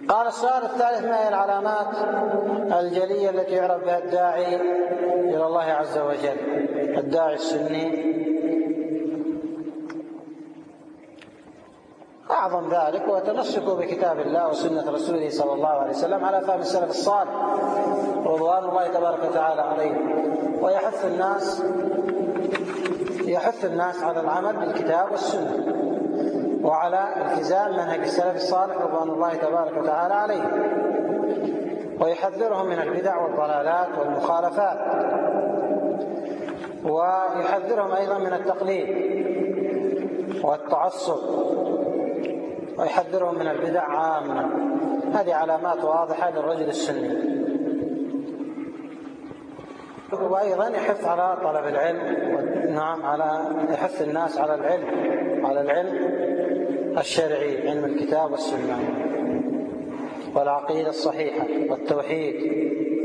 قال السؤال الثالث: ما هي العلامات الجلية التي يعرف بها الداعي إلى الله عز وجل، الداعي السني؟ أعظم ذلك هو تمسكه بكتاب الله وسنة رسوله صلى الله عليه وسلم على فهم السلف الصالح رضوان الله تبارك وتعالى عليهم، ويحث الناس على العمل بالكتاب والسنة وعلى التزام منهج السلف الصالح رضوان الله تبارك وتعالى عليهم، ويحذرهم من البدع والضلالات والمخالفات، ويحذرهم أيضا من التقليد والتعصب، ويحذرهم من البدع عامة. هذه علامات واضحة للرجل السني. وأيضا يحث على طلب العلم، يحث الناس على العلم الشرعي، علم الكتاب والسنة والعقيدة الصحيحة والتوحيد